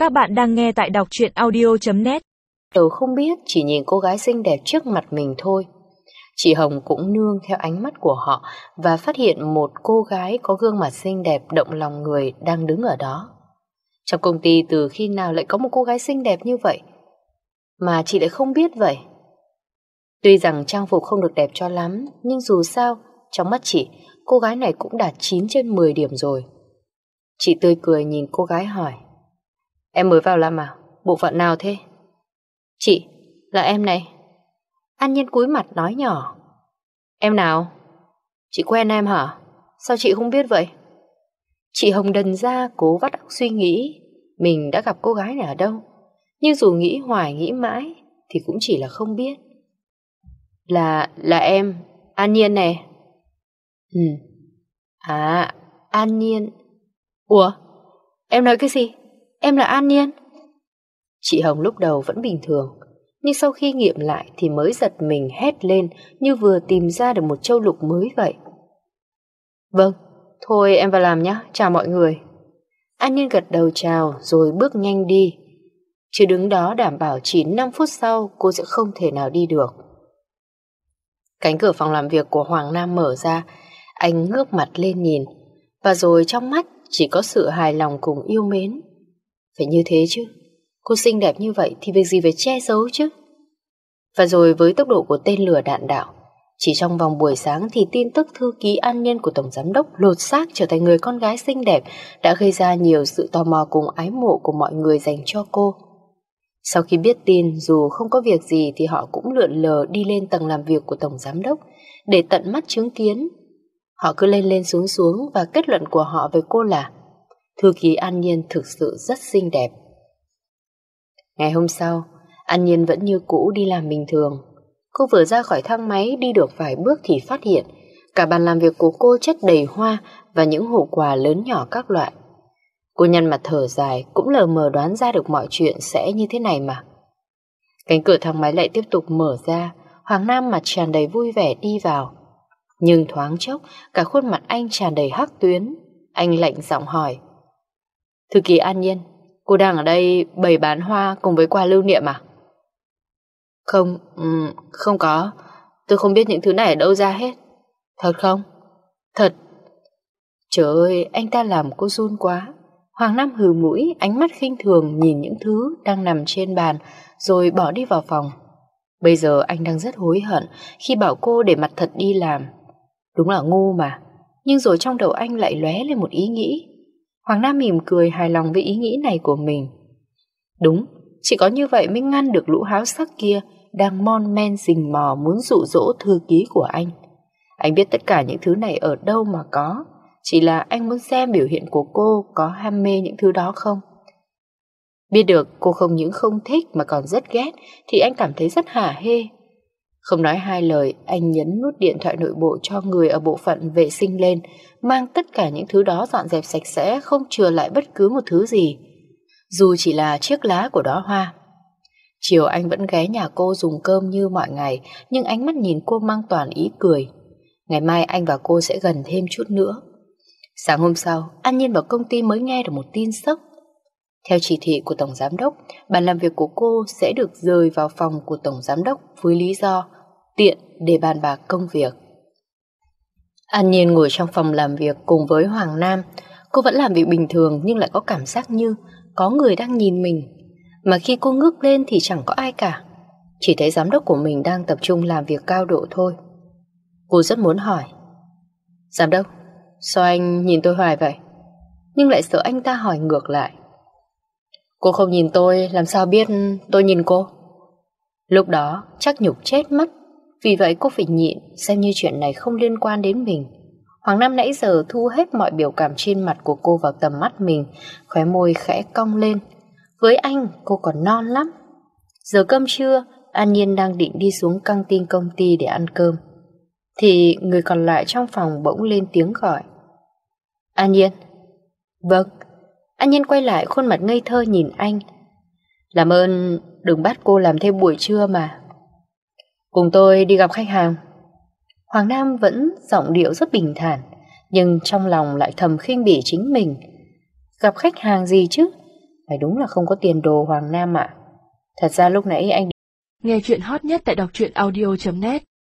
Các bạn đang nghe tại đọc truyện audio.net. Tớ không biết, chỉ nhìn cô gái xinh đẹp trước mặt mình thôi. Chị Hồng cũng nương theo ánh mắt của họ và phát hiện một cô gái có gương mặt xinh đẹp động lòng người đang đứng ở đó. Trong công ty từ khi nào lại có một cô gái xinh đẹp như vậy mà chị lại không biết vậy? Tuy rằng trang phục không được đẹp cho lắm, nhưng dù sao, trong mắt chị, cô gái này cũng đạt 9 trên 10 điểm rồi. Chị tươi cười nhìn cô gái hỏi: "Em mới vào làm à? Bộ phận nào thế?" "Chị, là em này." An Nhiên cúi mặt nói nhỏ: "Em nào? Chị quen em hả? Sao chị không biết vậy?" Chị Hồng đần ra cố vắt óc suy nghĩ mình đã gặp cô gái này ở đâu, nhưng dù nghĩ hoài nghĩ mãi thì cũng chỉ là không biết. Là em, An Nhiên nè." À, An Nhiên. Ủa, em nói cái gì? Em là An Nhiên? Chị Hồng lúc đầu vẫn bình thường, nhưng sau khi nghiệm lại thì mới giật mình hét lên như vừa tìm ra được một châu lục mới vậy. "Vâng, thôi em vào làm nhé, chào mọi người." An Nhiên gật đầu chào rồi bước nhanh đi, chứ đứng đó đảm bảo chỉ 5 phút sau cô sẽ không thể nào đi được. Cánh cửa phòng làm việc của Hoàng Nam mở ra, anh ngước mặt lên nhìn, và rồi trong mắt chỉ có sự hài lòng cùng yêu mến. Phải như thế chứ, cô xinh đẹp như vậy thì việc gì phải che giấu chứ. Và rồi với tốc độ của tên lửa đạn đạo, chỉ trong vòng buổi sáng thì tin tức thư ký An Nhiên của Tổng Giám đốc lột xác trở thành người con gái xinh đẹp đã gây ra nhiều sự tò mò cùng ái mộ của mọi người dành cho cô. Sau khi biết tin, dù không có việc gì thì họ cũng lượn lờ đi lên tầng làm việc của Tổng Giám đốc để tận mắt chứng kiến. Họ cứ lên lên xuống xuống và kết luận của họ về cô là thư ký An Nhiên thực sự rất xinh đẹp. Ngày hôm sau, An Nhiên vẫn như cũ đi làm bình thường. Cô vừa ra khỏi thang máy đi được vài bước thì phát hiện cả bàn làm việc của cô chất đầy hoa và những hộp quà lớn nhỏ các loại. Cô nhăn mặt thở dài, cũng lờ mờ đoán ra được mọi chuyện sẽ như thế này mà. Cánh cửa thang máy lại tiếp tục mở ra. Hoàng Nam mặt tràn đầy vui vẻ đi vào. Nhưng thoáng chốc, cả khuôn mặt anh tràn đầy hắc tuyến. Anh lạnh giọng hỏi: "Thư ký An Nhiên, cô đang ở đây bày bán hoa cùng với quà lưu niệm à?" Không, không có. Tôi không biết những thứ này ở đâu ra hết." "Thật không?" "Thật." Trời ơi, anh ta làm cô run quá. Hoàng Nam hừ mũi, ánh mắt khinh thường nhìn những thứ đang nằm trên bàn rồi bỏ đi vào phòng. Bây giờ anh đang rất hối hận khi bảo cô để mặt thật đi làm. Đúng là ngu mà. Nhưng rồi trong đầu anh lại lóe lên một ý nghĩ. Hoàng Nam mỉm cười hài lòng với ý nghĩ này của mình. Đúng, chỉ có như vậy mới ngăn được lũ háo sắc kia đang mon men rình mò muốn dụ dỗ thư ký của anh. Anh biết tất cả những thứ này ở đâu mà có, chỉ là anh muốn xem biểu hiện của cô có ham mê những thứ đó không. Biết được cô không những không thích mà còn rất ghét thì anh cảm thấy rất hả hê. Không nói hai lời, anh nhấn nút điện thoại nội bộ cho người ở bộ phận vệ sinh lên, mang tất cả những thứ đó dọn dẹp sạch sẽ, không chừa lại bất cứ một thứ gì, dù chỉ là chiếc lá của đóa hoa. Chiều anh vẫn ghé nhà cô dùng cơm như mọi ngày, nhưng ánh mắt nhìn cô mang toàn ý cười. Ngày mai anh và cô sẽ gần thêm chút nữa. Sáng hôm sau, An Nhiên vào công ty mới nghe được một tin sốc. Theo chỉ thị của Tổng Giám đốc, bàn làm việc của cô sẽ được rời vào phòng của Tổng Giám đốc với lý do tiện để bàn bạc công việc. An Nhiên ngồi trong phòng làm việc cùng với Hoàng Nam. Cô vẫn làm việc bình thường nhưng lại có cảm giác như có người đang nhìn mình. Mà khi cô ngước lên thì chẳng có ai cả. Chỉ thấy giám đốc của mình đang tập trung làm việc cao độ thôi. Cô rất muốn hỏi: "Giám đốc, sao anh nhìn tôi hoài vậy?" Nhưng lại sợ anh ta hỏi ngược lại: "Cô không nhìn tôi, làm sao biết tôi nhìn cô?" Lúc đó chắc nhục chết mất. Vì vậy cô phải nhịn, xem như chuyện này không liên quan đến mình. Hoàng Nam nãy giờ thu hết mọi biểu cảm trên mặt của cô vào tầm mắt mình, khóe môi khẽ cong lên. Với anh, cô còn non lắm. Giờ cơm trưa, An Nhiên đang định đi xuống căng tin công ty để ăn cơm, thì người còn lại trong phòng bỗng lên tiếng gọi: "An Nhiên." "Vâng." An Nhiên quay lại, khuôn mặt ngây thơ nhìn anh. "Làm ơn đừng bắt cô làm thêm buổi trưa mà. Cùng tôi đi gặp khách hàng." Hoàng Nam vẫn giọng điệu rất bình thản, nhưng trong lòng lại thầm khinh bỉ chính mình. Gặp khách hàng gì chứ? Phải đúng là không có tiền đồ Hoàng Nam ạ. Thật ra lúc nãy anh... Nghe chuyện hot nhất tại đọc truyện audio.net